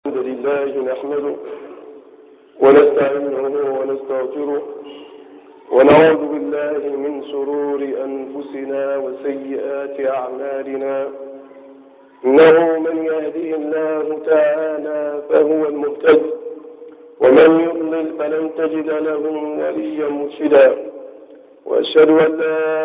الحمد لله نحمده ونستعينه ونستغفره ونعوذ بالله من شرور أنفسنا وسيئات أعمالنا. إنه من يهده الله تعالى فهو المهتد، ومن يضلل فلن تجد له وليا مرشدا. وأشهد أن لا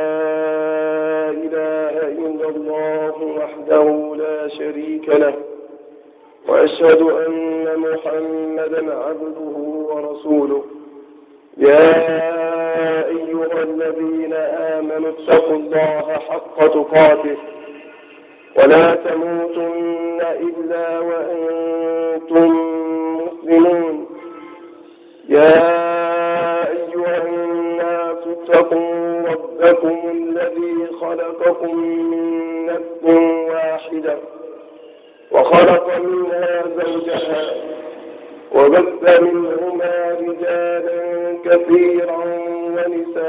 إله إلا الله وحده لا شريك له، وأشهد أن محمدا عبده ورسوله. يا أيها الذين آمنوا اتقوا الله حق تقاته ولا تموتن إلا وأنتم مسلمون. يا أيها الناس اتقوا ربكم الذي خلقكم من نفس واحدة وخلق منها زوجها وبث منهما رجالا كثيرا ونساء،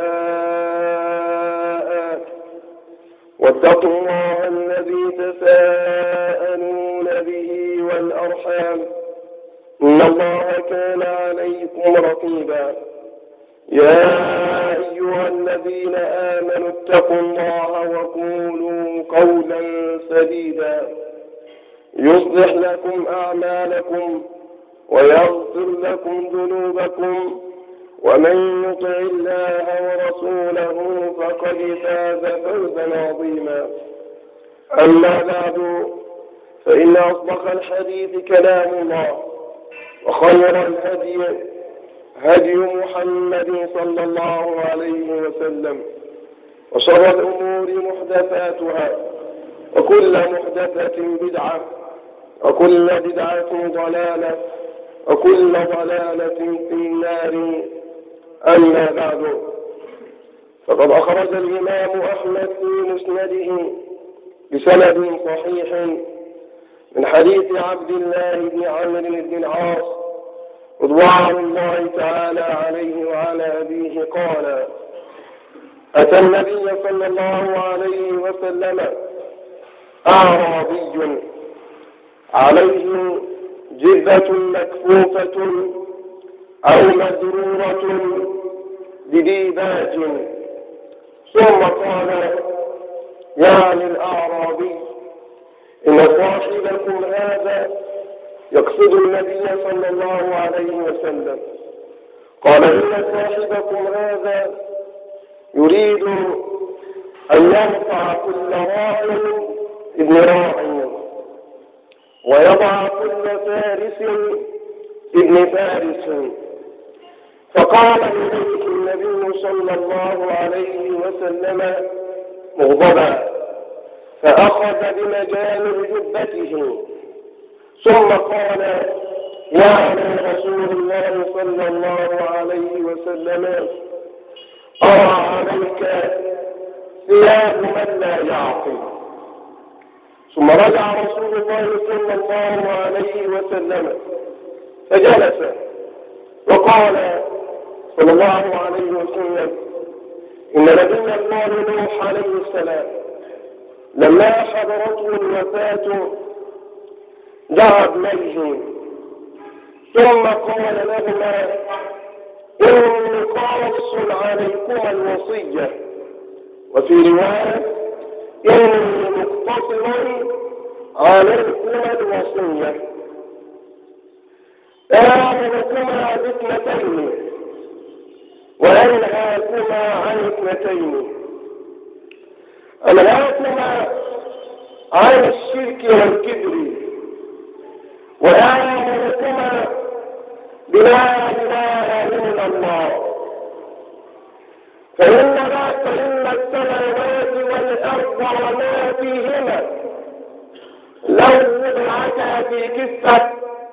واتقوا الله الذي تساءلون به والأرحام، إن الله كان عليكم رقيبا. يا أيها الذين آمنوا اتقوا الله وقولوا قولا سديدا يصلح لكم أعمالكم ويغفر لكم ذنوبكم، ومن يطع الله ورسوله فقد فاز فوزا عظيما. أما بعد، فإن أصدق الحديث كلام الله، وخير الهدي هدي محمد صلى الله عليه وسلم، وشر الأمور محدثاتها، وكل محدثة بدعة، وكل بدعة ضلالة، وكل ضلالة في النار. أما بعد، فقد أخرج الإمام أحمد في مسنده بسند صحيح من حديث عبد الله بن عمرو بن العاص رضوان الله تعالى عليه وعلى أبيه قال: أتى النبي صلى الله عليه وسلم أعرابي عليه جبة مكفوفة أو مزرورة بديباج، ثم قال: يا للأعرابي إن صاحبكم هذا، يقصد النبي صلى الله عليه وسلم، قال: إن صاحبكم هذا يريد أن يرفع كل راع ابن راع، ويضع كل فارس ابن فارس. فقال إليه النبي صلى الله عليه وسلم مغضبا، فأخذ بمجال جبته، ثم قال: يا رسول الله صلى الله عليه وسلم، أرى عليك ثياب من لا يعقل. ثم رجع رسول الله صلى الله عليه وسلم فجلس، وقال صلى الله عليه وسلم: إن نبي الله نوح عليه السلام لما حضرته الوفاة دعا ابنيه، ثم قال لهما: إني قاص عليكما الوصية، وفي رواية: إني مقتصر عليكما الوصية. آمركما باثنتين وأنهاكما عن اثنتين: أنهاكما عن الشرك والكبر، وآمركما بلا إله إلا الله. فإن السماوات والأرض وما فيهما لو وضعتا في كفة،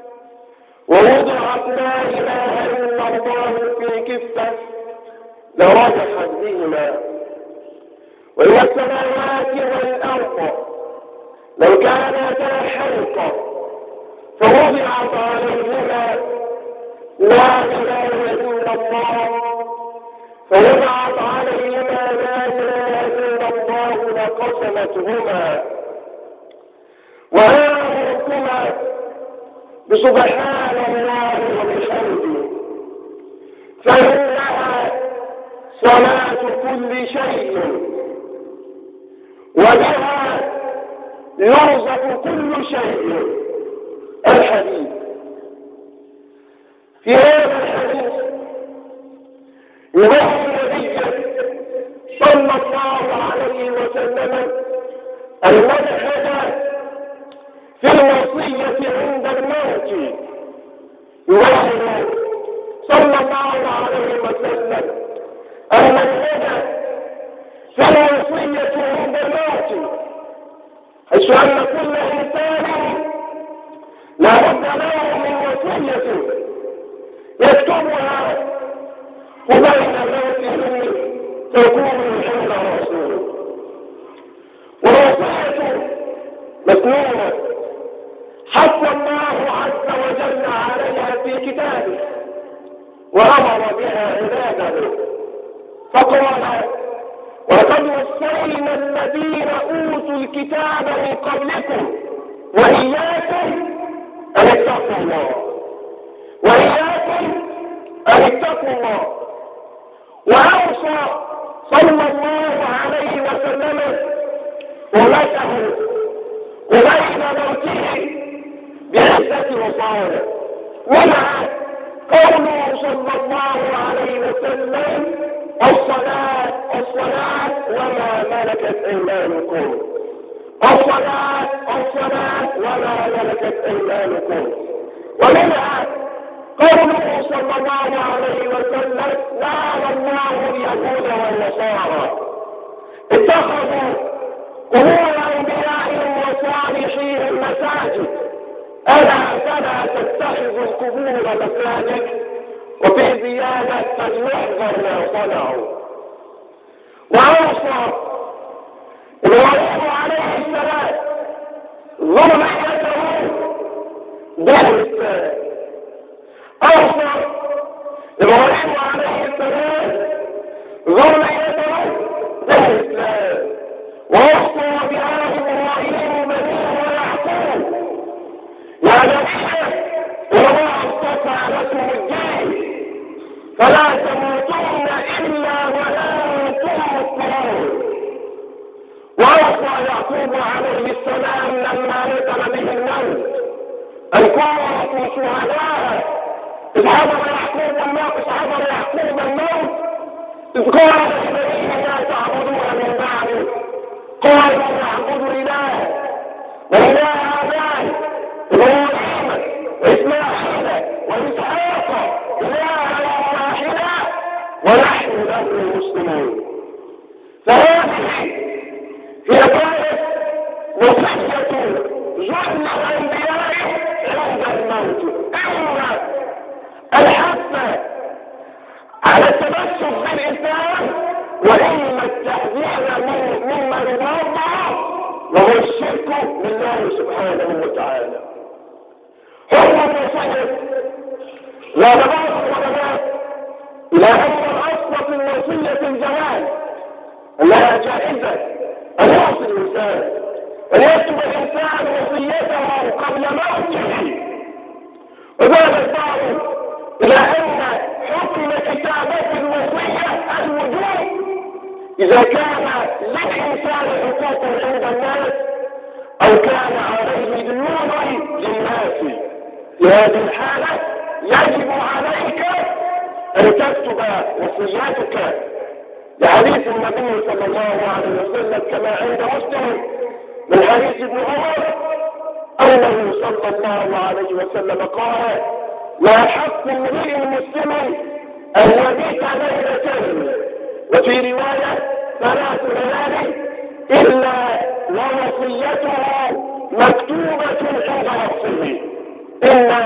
ووضعت لا إله إلا الله في كفة، لرجحت بهما. وإن السماوات والأرض لو كانتا حلقا فوضعت عليهما لا إله إلا الله، فوضعت عليهما لا إله إلا الله لقسمتهما. وآمركما بسبحان الله وبحمده، فإنها صلاة كل شيء، وبها يرزق كل شيء. الحديث في هذا الحديث يبين النبي صلى الله عليه وسلم المدخل في الوصية عند الموت. يبين صلى الله عليه وسلم المدخل في الوصية عند الموت، حيث أن كل إنسان لا بد له من وصية يكتبها وبين موته تكون عند رسوله، والوصية مسنونة حث الله عز وجل عليها في كتابه وأمر بها عباده، فقال: ولقد وصينا الذين أوتوا الكتاب من قبلكم وإياكم أن اتقوا الله، وإياكم أن اتقوا الله. وأوصى صلى الله عليه وسلم أمته وبين موته بعزة وصايا، منها قوله صلى الله عليه وسلم: الصلاة الصلاة وما ملكت أيمانكم، الصلاة الصلاة وما ملكت أيمانكم. ومنها قوله صلى الله عليه وسلم: لعن الله اليهود والنصارى اتخذوا قبور أنبيائهم وصالحيهم مساجد، ألا فلا تتخذوا القبور مساجد، وفي زيادة فليحذر ما صنعوا. وأوصى إبراهيم عليه السلام ذريته بالإسلام، أوصى إبراهيم عليه السلام ذريته بالإسلام، ووصى بها إبراهيم بنيه ويعقوب: يا بني الله اصطفى لكم الدين فلا تموتن إلا وأنتم مسلمون. ووصى يعقوب عليه السلام لما نزل به الموت أن كونوا شهداء إذ حضر يعقوب الموت إذ قال لبنيه: لا تعبدون من بعده، قالوا: نعبد إله وإله آبائنا إبراهيم وإسماعيل وإسحاق إلها واحدا ونحن له مسلمون. فهذه هي كانت وصية جمل الأنبياء عند الموت، أما الحث على التمسك بالإسلام وإما التحذير مما يرضى الله وهو الشرك بالله سبحانه وتعالى. حكم الوصية لا بد ولا إلى أن الأصل في الوصية الجواز، أنها جائزة أن يوصي الإنسان، أن يكتب الإنسان وصيته قبل موته. وذلك البعض إلى أن حكم كتابة الوصية الوجوب إذا كان للإنسان حقوق عند الناس أو كان عليه ديون للناس. في هذه الحالة يجب عليك أن تكتب وصياتك، لحديث النبي صلى الله عليه وسلم كما عند مسلم من حديث ابن عمر أنه صلى الله عليه وسلم قال: لا حق امرئ مسلم أن يبيت ليلة، وفي رواية 3 ليال، إلا ووصيته مكتوبة عند رأسه، إلا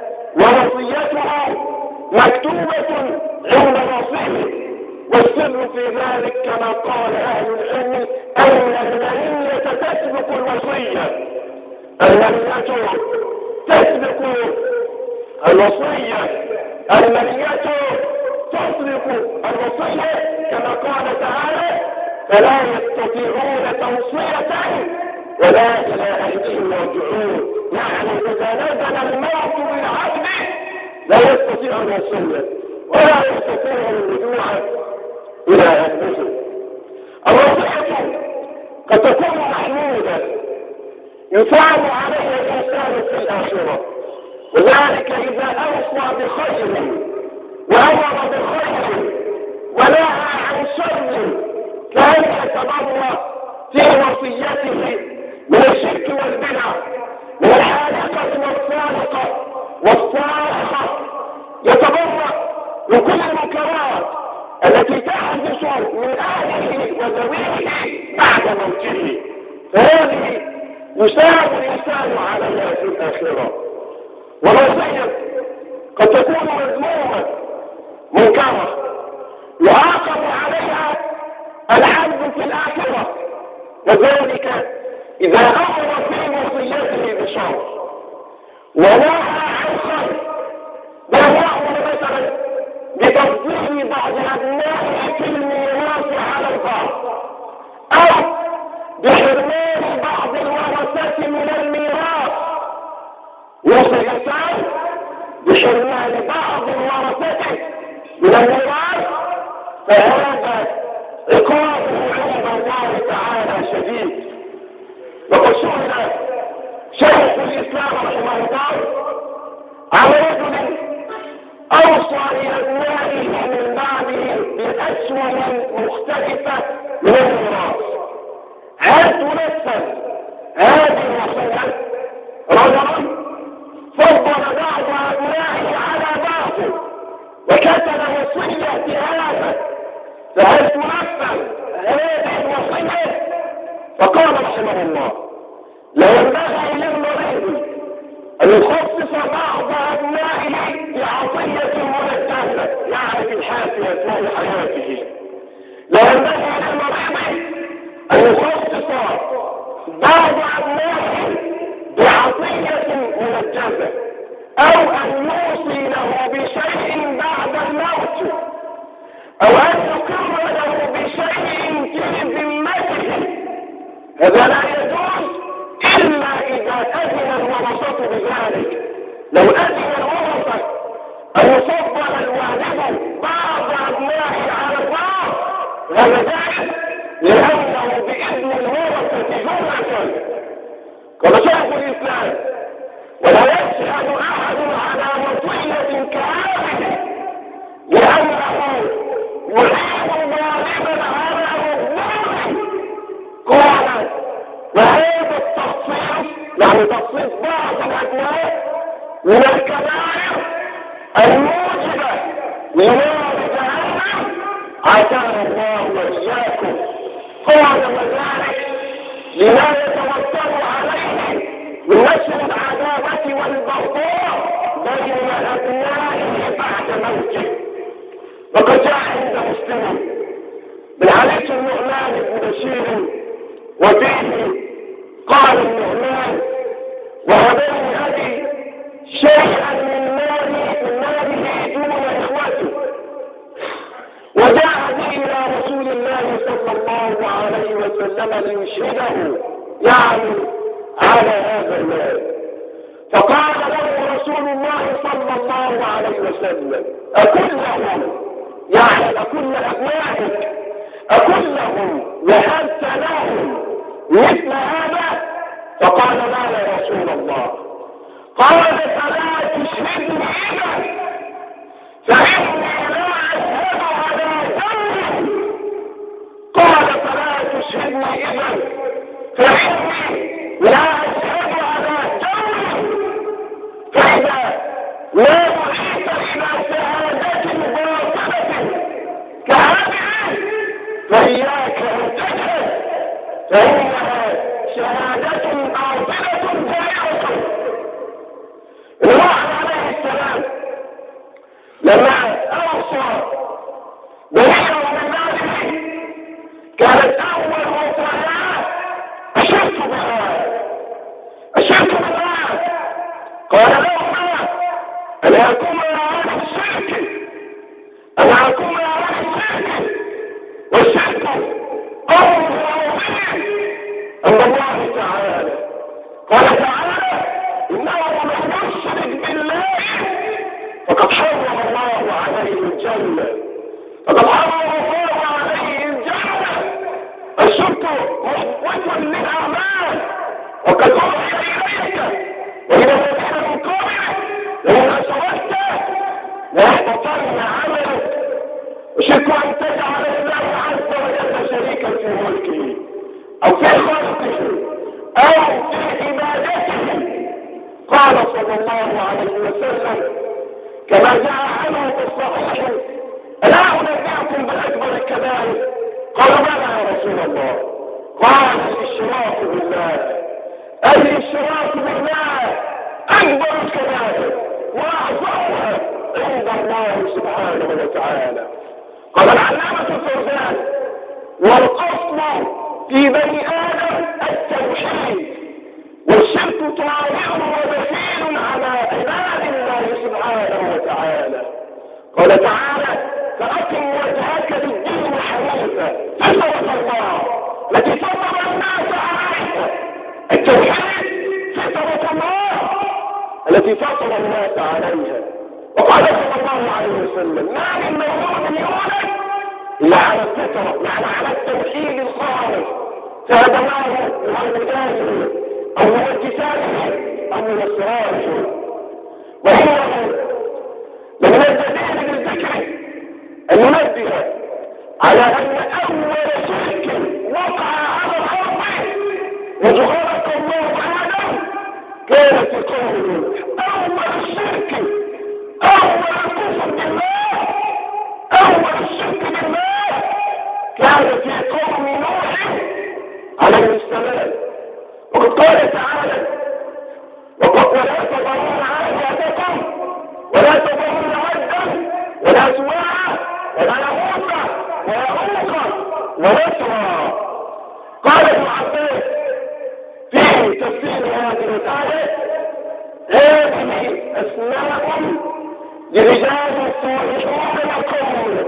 ووصيته مكتوبة عند رأسه. والسر في ذلك كما قال أهل العلم أن المنية تسبق الوصية، المنية تسبق الوصية، المنية تسبق الوصية كما قال تعالى: فلا يستطيعون توصية ولا إلى أهلهم يرجعون. يعني إذا نزل الموت لا يستطيع أن يصلي ولا يستطيع الرجوع إلى أنفسه. الوصية قد تكون محمودة يثاب عليها الإنسان في الآخرة، وذلك إذا أوصى بخير وأمر بخير ونهى عن شر كان يتبرأ في وصيته من الشرك والبدع، من الحالقة والصالقة والصاخة، يتبرأ من كل المنكرات التي تحدث من أهله وذويه بعد موته، فهذه يساعد الإنسان عليها في الآخرة. والوصية قد تكون مذمومة منكرة يعاقب عليها العبد في الآخرة، وذلك إذا أمر في وصيته بشر ونهى عن خير، بل يأمر مثلا بتفضيل بعض أبنائه في الميراث على البعض، أو بحرمان بعض الورثة من الميراث، وصيتان بحرمان بعض الورثة من الميراث، فهذا عقابه عند الله تعالى شديد. وقد سئل شيخ الإسلام رحمه الله عن رجل أوصى لأبنائه من بعده بأسهم مختلفة من الميراث، هل تنفذ هذه الوصية؟ رجل فضل بعض أبنائه على بعض وكتب وصية بهذا، فهل تنفذ هذه الوصية؟ فقال رحمه الله: لا ينبغي للمريض أن يخصص بعض أبنائه بعطية منزهة يعني الحافية طول حياته. لا ينبغي للمريض أن يخصص بعض أبنائه بعطية منجزة أو أن يوصي له بشيء بعد الموت أو أن يقر له بشيء في ذمته. هذا لا يجوز إلا إذا أذن الورثة بذلك. لو أذن الورثة أن يفضل الوالد بعض أبنائه على بعض هذا جائز، لأنه بإذن الورثة جملة. قال شيخ الإسلام: ولا يشهد أحد على وصية كاملة لأنه يحيط غالبا على مظلوم. قال: وهذا التخصيص يعني تخصيص بعض الأبناء من الكبائر الموجبة لنار جهنم عافانا الله وإياكم. قال: وذلك لما يتوتر عليه من نشر العداوة والبغضاء بين أبنائه بعد موته. وقد جاء عند مسلم من حديث النعمان بن بشير وفيه قال النعمان: وهبني أبي شيئا من ماله دون إخوته، وجاء به إلى رسول الله صلى الله عليه وسلم ليشهده يعني على هذا المال. فقال له رسول الله صلى الله عليه وسلم: أكلهم يعني أكل أبنائك أكلهم وهبت لهم مثل هذا؟ فقال: لا يا رسول الله. قال: فلا تشهدني إذا، فإني لا أشهد على ذنب. قال: فلا تشهدني إذا، فإني لا أشهد على ذنب. فإذا لا أحيط إلى شهادة باطلة كهذه فإياك أن تشهد، فإنها شهادة باطلة جائزة. نوح عليه السلام لما أوصى بنيه من ماله كانت أول وصاياه أشرك بالله. قال لهما: أنهاكما عن الشرك، أنهاكما عن الشرك، والشرك قول عظيم عند الله تعالى. قال تعالى: إنه من يشرك بالله فقد الله عليه وسلم كما جاء عنه في الصحيح: ألا أنبئكم بأكبر الكبائر؟ قالوا: بلى يا رسول الله. قال: الإشراك بالله. الإشراك بالله أكبر الكبائر وأعظمها عند الله سبحانه وتعالى. قال العلامة الفوزان: والأصل في بني آدم التوحيد، والشرك طاغع ودخيل على عباد الله سبحانه وتعالى. قال تعالى: فأقم وجهك للدين حنيفا فطرة الله التي فطر الناس عليها. التوحيد فطرة الله التي فطر الناس عليها. وقال صلى الله عليه وسلم: ما من مولود يولد إلا على الفطرة، يعني على التوحيد الخالص، فهدناه من هدايه أو من اتساله أو من إصراره. وهو من الجدير بالذكر أن ننبه على أن أول شرك وقع على الأرض وخلق الله آدم كان في قوم نوح. أول الشرك، أول الكفر بالله، أول الشرك بالله كان في قوم نوح عليه السلام. وقد قال تعالى: ولا تضرون عاداتكم ولا تضرون عدا ولا سواعا ولا يغوث ويعوق ونسرا. قال ابن عباس في تفسير هذه الآية: هذه أسماء لرجال صالحون وقوم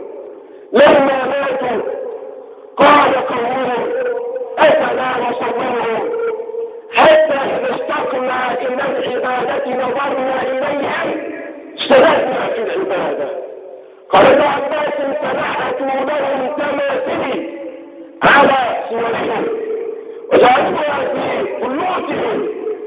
لما ماتوا قال قومهم: أفلا نصورهم حتى إذا اشتقنا إلى العبادة نظرنا إليهم اشتركنا في العبادة. قال ابن عباس: فبعثوا لهم تماثيل على صورهم وجعلوها في بيوتهم.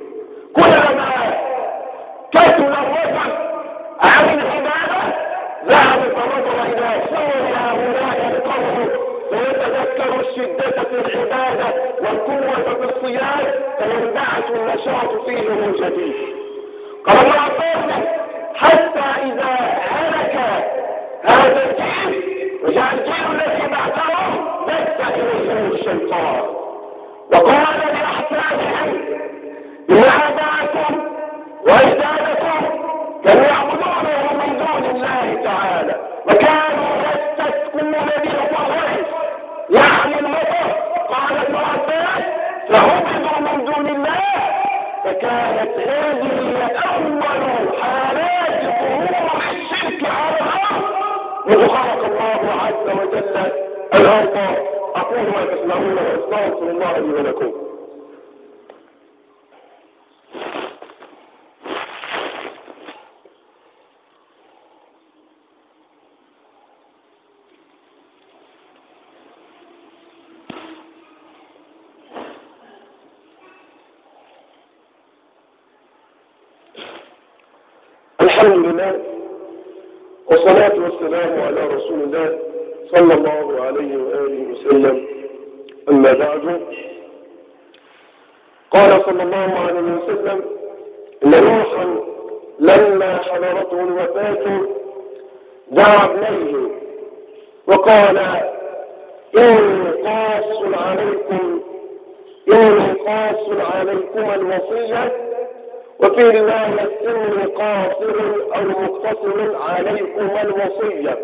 كلما كثر الرجل عن العبادة ذهب فنظر إلى صور هؤلاء القوم ويتذكر الشدة في العبادة والقوة في الصيام فينبعث النشاط فيه من جديد. قال ابن عباس: حتى إذا هلك هذا الجيل وجاء الجيل الذي بعدهم لس إليهم الشيطان وقال لأحفادهم: إن آباءكم وأجدادكم كانوا يعبدونه من دون الله تعالى وكانوا يستسقون بالغيث يعني المطر. قال ابن عباس: فعبدوا من دون الله، فكانت هذه أول حالات ظهور الشرك على الأرض منذ خلق الله عز وجل الأرض. أقول ما تسمعون وأستغفر الله لي ولكم. الحمد لله والصلاة والسلام على رسول الله صلى الله عليه وآله وسلم. أما بعد، قال صلى الله عليه وسلم: إن نوحا لما حضرته الوفاة دعا ابنيه وقال: إني قاص عليكم الوصية، وفي رواية: إني قاصر أو مقتصر عليكم الوصية.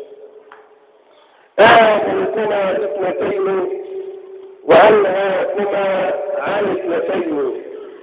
آمركما باثنتين وأنهاكما عن اثنتين: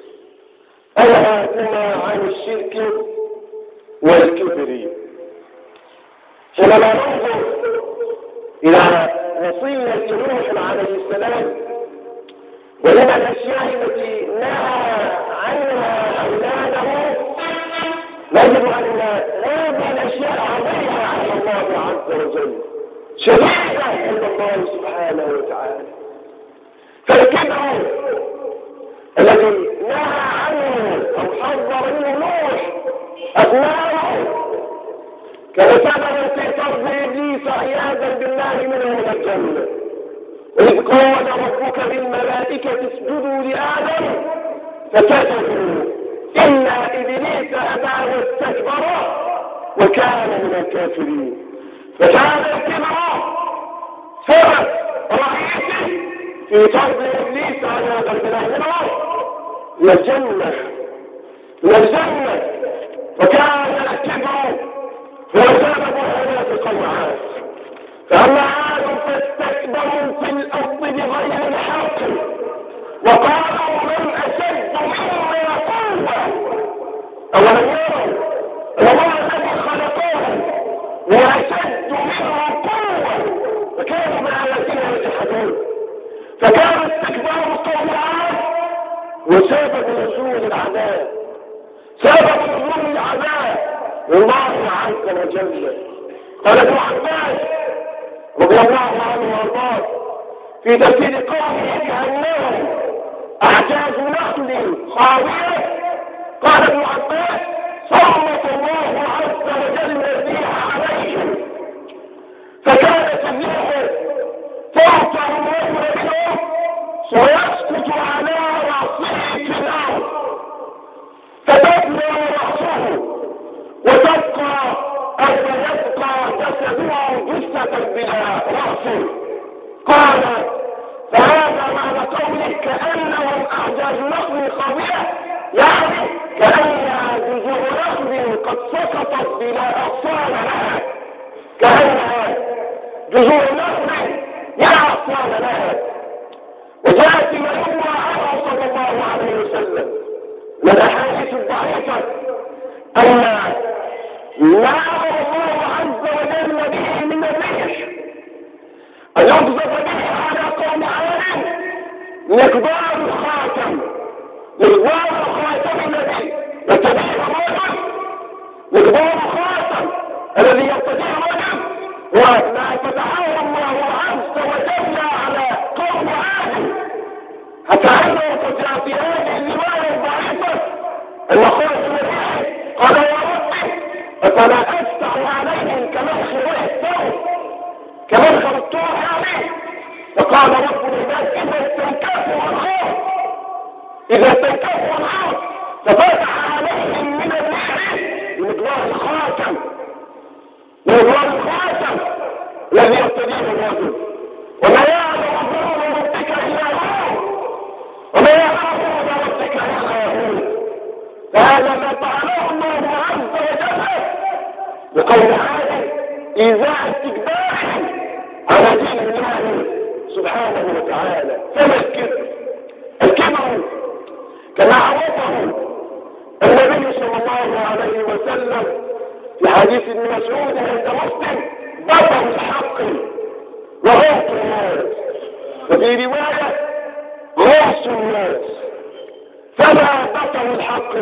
أنهاكما عن الشرك والكبر. حينما ننظر إلى وصية نوح عليه السلام وإلى الأشياء التي نهى عنها أولاده نجد أن هذه الأشياء عظيمة عند الله عز وجل، شديدة عند الله سبحانه وتعالى. فالكبر الذي نهى عنه أو حذر منه نوح أبناؤه كان سببا في طرد إبليس عياذا بالله منه من الجنة. وإذ قال ربك للملائكة اسجدوا لآدم فسجدوا إلا إبليس أبى واستكبر وكان من الكافرين. فكان الكبر سبب رئيسي في طرد إبليس على هذا البلاد من الجنة. فكان الكبر هو سبب هلاك قوم عاد. فأما عاد فاستكبروا في الأرض بغير الحق وقالوا من أشد منا قوة. أولم يروا الله الذي خلقهم هو أشد منهم قوة فكانوا بآياتنا يجحدون. فكان استكبار قوم عاد وسبب نزول العذاب، والله عز وجل. قال ابن عباس رضي الله عنه وارضاه في تفسير قومه كأنهم أعجاز نخل خاوية، قال ابن عباس سلط الله عز وجل الريح عليهم فكانت الريح ترفع الرجل منهم ويسقط على رصيف الأرض فتبنى رأسه وتبقى جسده جثة بلا رأس. قال فهذا معنى قوله كأنهم أعجاز نخل خاوية، يعني كأنها جذور نخل قد سقطت بلا أغصان لها، كأنها جذور نخل لا أغصان لها. وجاءت مروى عنه صلى الله عليه وسلم من الأحاديث الضعيفة أن ما أمر الله عز وجل به من الريح أن يقذف به على قوم عاد مقدار الخاتم الذي يرتديه الرجل، مقدار الخاتم الذي يرتديه الرجل، وما فتحه الله عز وجل على قوم عاد حتى أنه قد جاء في هذه الرواية الضعيفة أن خاتم الريح قال يا ربي فلا أفتح عليهم كمنخر الثوب كمنخر الطور عليه. فقال رب العباد إذا استنكفوا الأرض ففتح عليهم من الريح بمقدار الخاتم الذي يرتديه الرجل. وما يعلم جنود ربك إلا هو فهذا ما فعله الله عز وجل بقول عاد إيذاء استكبارهم على دين الله سبحانه وتعالى. فما الكبر كما عرفه النبي صلى الله عليه وسلم في حديث ابن مسعود عند مسلم بطر الحق وغوط الناس، وفي رواية غوص الناس. فما بطر الحق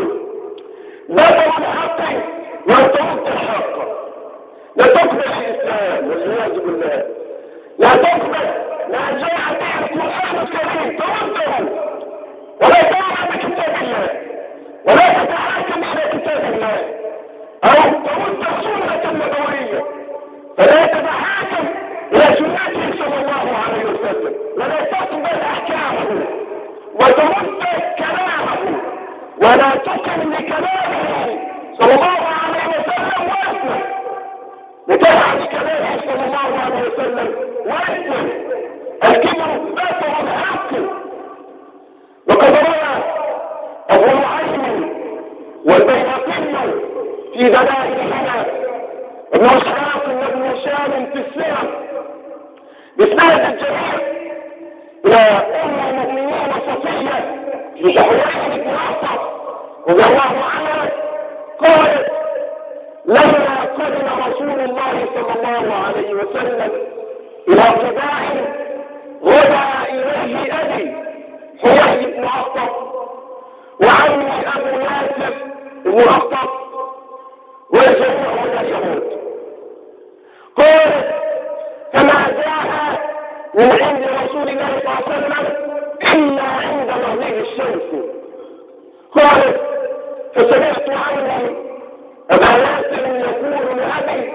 وان ترد الحق، لا تقبل الإسلام والعياذ بالله، لا تقبل ما جاء به القرآن الكريم ترده ولا ترى بكتاب الله ولا تتحاكم إلى كتاب الله أو ترد السنة النبوية، فلا تتحاكم إلى سنته صلى الله عليه وسلم ولا تقبل أحكامه وترد كلامه ولا تقم لكلامه صلى الله عليه وسلم واسمه، لتفعل كلامه صلى الله عليه وسلم واسمه. الكبر بطر الحق. وقد روى أبو نعيم والبيهقي في دلائلهما ابن إسحاق بن هشام في السير بإسناد الجميع إلى أم المؤمنين صفية في حيي بن عطف رضي الله عنها قالت لما قدم رسول الله صلى الله عليه وسلم إلى قباء غدا إليه أبي حيي بن عطف وعمي أبو ياسر بن عطف وجميع من اليهود. قالت فما جاء من عند رسول الله صلى الله عليه وسلم إلا عند مغيب الشمس. قالت فسمعت عمي أبا ياسر يقول لأبي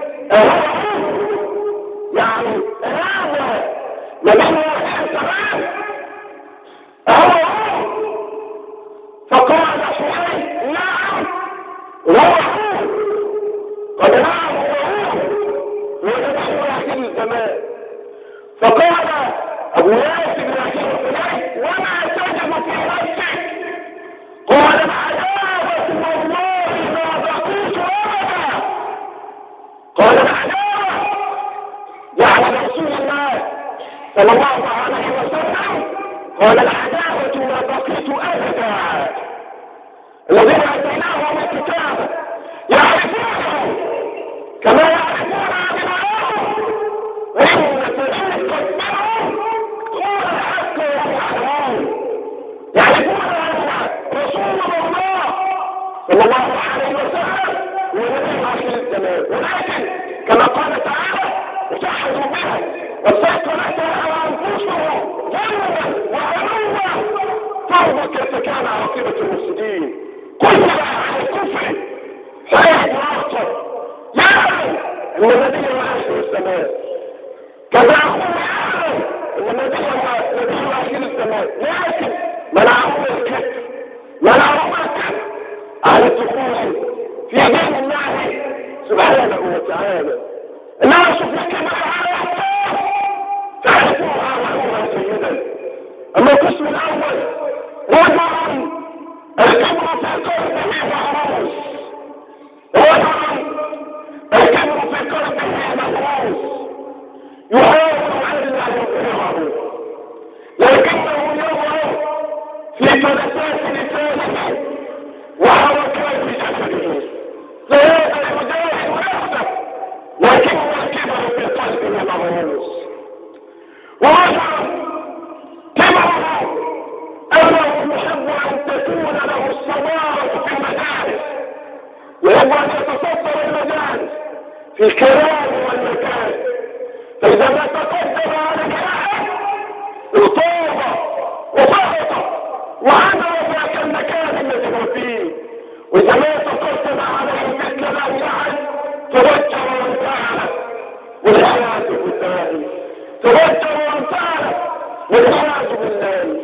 يعني هذا نبي الحسنات فقال حيي لا صلى الله عليه وسلم قال العداوة ما بقيت أبدا. الذين آتيناهم الكتاب يعرفونه كما يعرفون أبناءهم وإن فريقا منهم هو الحق وهم يعلمون. يعرفون أن رسول الله صلى الله عليه وسلم هو نبي آخر الزمان، ولكن كما قال تعالى وجحدوا بها واستيقنتها على أنفسهم ظلما وعلوا فانظر كيف كان عاقبة المفسدين. كلها على الكفر حيث يعصر يعلم ان النبي آخر الزمان، كما أخوه يعلم ان النبي آخر الزمان، لكن منعهم الكفر، منعهم الكفر عن الدخول في دين الله سبحانه وتعالى. انما شوف كما على تعرفوها وعلوها جيدا. اما القسم الاول رجل الكبر في قلبه مغروس، رجل الكبر في قلبه مغروس يحاول الا يظهره لكنه يظهر في فلسات لسانه وحركات جسده، فهذا يجاهد نفسه لكن الكبر في قلبه مغروس. ورجل كبره أنه يحب أن تكون له الصدارة في المجالس، ويحب أن يتصدر المجالس في الكلام والمكان، فإذا ما تقدم على كلامه اغتاظ وضغط وعمل ذاك المكان الذي هو فيه، وإذا ما تقدم عليه في الكلام يعد توجه وانفعل والعياذ بالله، توجه وانفعل والعياذ بالله.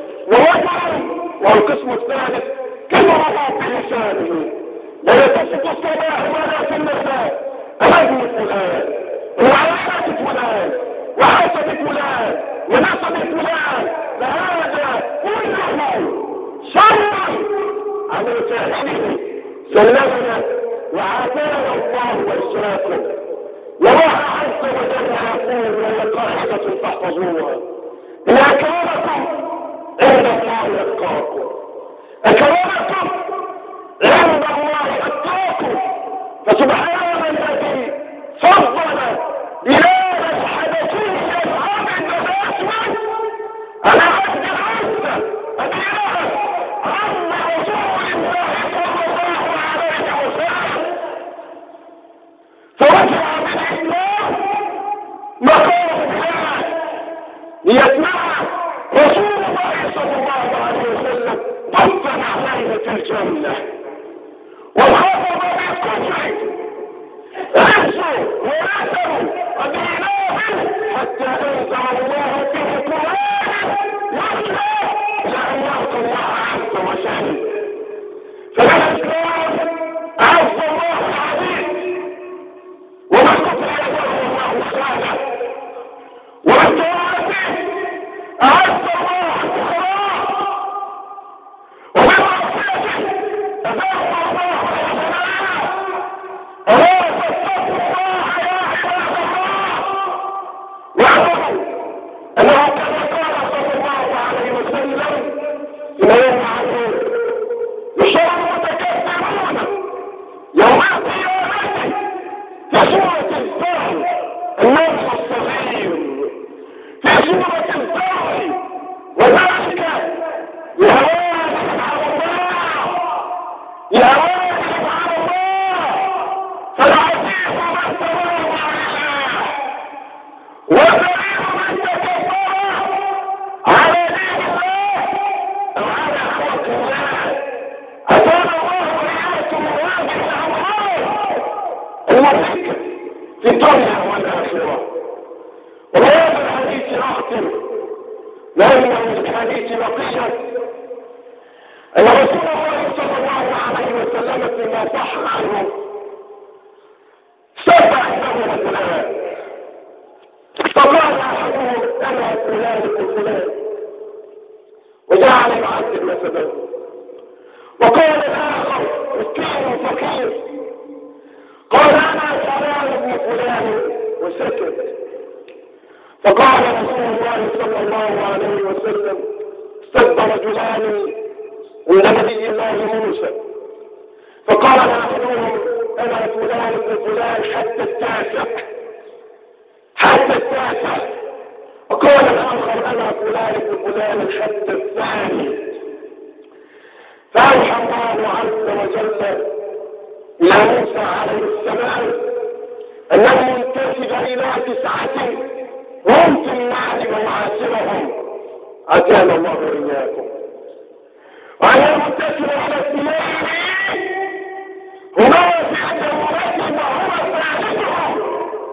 والقسم الثالث كبره في لسانه، لا يتصف الصباح ولا في المساء هذه فلان وعلامة فلان وحسب فلان ونسب فلان، فهذا كله شر عن الجاهلين. سلمنا وعافانا الله وإسراكم. والله عز وجل يقول وهي قاعدة فاحفظوها: إن أكرمكم عند الله أتقاكم. أكرمكم عند الله أتقاكم. فسبحان الذي فضل بلاد الحدثية العابد الأسود على عبد العزة الإله عم رسول الله صلى الله عليه وسلم، فرجع بالإسلام مقام بلاد ليسمع رسول الله صلى الله عليه وسلم طفا عليه في الجنة وخاطب بالكفر عزوا ونسوا وبإله حتى أنزل الله فيه قرآن يتلى لأن يرضى الله عز وجل. فالإسلام عز الله العزيز ومن يدعو الله خالق وأنتم أعز الله الكرام وبمعصيته أذاق الله الحسنات. ألا تتقوا الله يا عباد الله واعلموا أنه كما قال صلى الله عليه وسلم فيما يوم عزيز يشار المتكبرون يوم القيامة في سورة الزهر النمل الصغير، في سورة الزهر، وذلك يهوانهم على الله، يهوانهم على الله، فالعزيز من تواضع لله والذليل من تكبر على دين الله أو على خلق الله. أتانا الله وإياكم هذه الأمراض المضحكة في الدنيا والآخرة. وهذا الحديث أختم لأنه الحديث بقية أن رسول الله صلى الله عليه وسلم فيما صح عنه سبع عنده فلان، فقال أحدهم أنا فلان فلان وجعل يعذب مثلا، وقال الآخر مسكين فقير قال أنا فلان ابن فلان وسكت، فقال رسول الله صلى الله عليه وسلم: استد رجلان عند نبي الله موسى، فقال احدهم: انا فلان ابن فلان حتى التاسع، وقال الاخر: انا فلان ابن فلان حتى الثاني. فاوحى الله عز وجل الى موسى عليه السلام انه ينتسب الى 9 هم في النار ومعاشرهم، اتانا الله واياكم، وأن ينتسب على 2 هما في جناتهم وهو ثالثهم،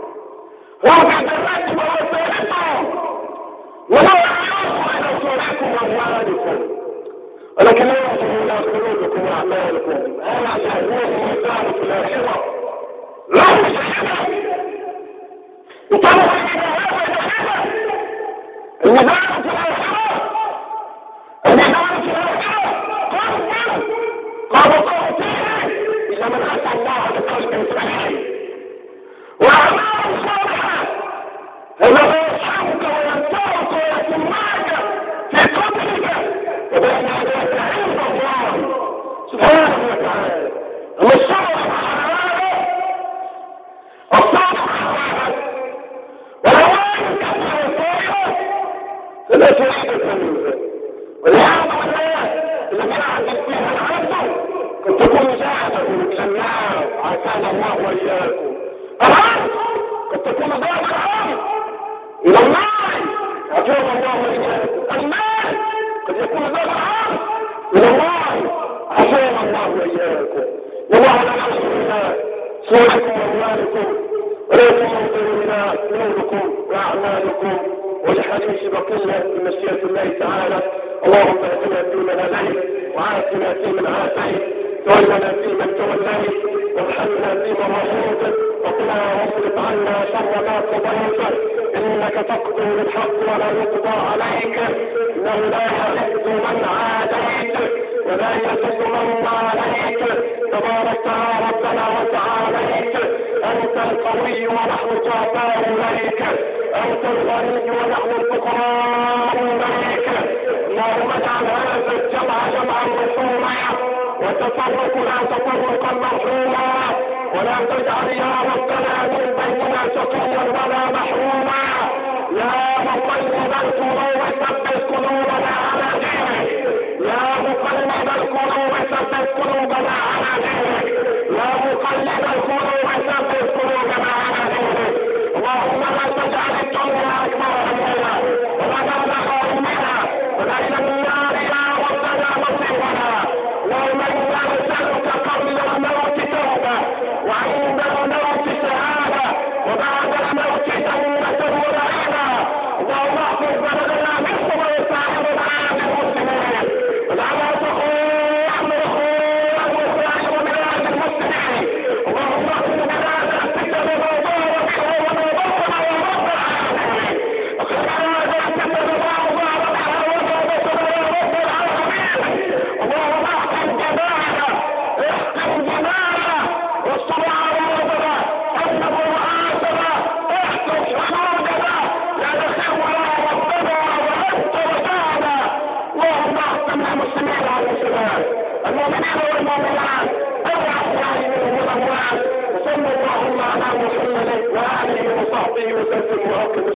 ولا يعرف أن صوركم وأموالكم، ولكن لا يعرف إلى قلوبكم وأعمالكم. هذا يهوه مثال في الآخرة لا مشاهدة يطلع إلى هذا الجحيم. المثال في الآخرة قال طاعتيه إلا من أتى الله بقلب سليم وأعمال صالحة، هذا يصحبك وينفعك ويسمعك في قبرك وبين يديك عند الله سبحانه وتعالى. أما الصالح على هذا الصالح على هذا والأوائل كثيرة الصالحة فلا تريد منه، ولهذا الذي يعمل فيها العبد قد تكون زاده الى النار، عافانا الله واياكم. العبد قد تكون زاده العبد الى النار، عافانا الله واياكم. المال قد يكون زاده العبد الى الله، عافانا الله واياكم. والله لا يعلم الله صوركم واموالكم ولكن ينظر الى قلوبكم واعمالكم. والحديث بقيه بمشيئه الله تعالى. اللهم اهدنا فيمن هديت، وعافنا فيمن عافيت، تولنا فيمن توليت، وارحمنا فيمن رحمت، وقنا واصرف عنا شر ما قضيت، انك تقضي بالحق ولا يقضى عليك، انه لا يعز من عاديت ولا يذل من عليك، تبارك ربنا وتعاليت. انت القوي ونحن الضعفاء اليك، انت الغني ونحن الفقراء اليك. اللهم اجعل هذا الجمع جمعا مرحوما وتفرقنا تفرقا مرحوما، ولا تجعل يا ربنا من بيننا شقيا ولا محروما. يا مقلب القلوب ثبت قلوبنا على دينك، يا مقلب القلوب ثبت قلوبنا على دينك، يا مقلب القلوب ثبت قلوبنا على دينك. اللهم لا تجعل الدنيا اكبر همنا ولا مبلغ علمنا ولا الى النار يا ربنا مصيرنا. اللهم انا نسالك قبل الموت توبه، وعند الموت شهاده، وبعد الموت جنه ونعيما. اللهم احفظ بلدنا مصر وسائر العالم المسلمين، واجعلها تخون وسائر بلاد المسلمين. اللهم احفظ بلادنا فتن وضار بها ونظرنا يا رب العالمين، وخلنا فتن وضار بها ونظرنا يا رب العالمين. اللهم احكم جماعنا، احكم جماعنا، واستر عوارضنا، اجنب معاشنا، احكم حدودنا، لا نخاف يا ربنا وانت رجعنا. اللهم احكم المسلمين والمسلمات، المؤمنين والمؤمنات، الاحياء منهم والاموات. وصلى اللهم على محمد واله وصحبه وسلم.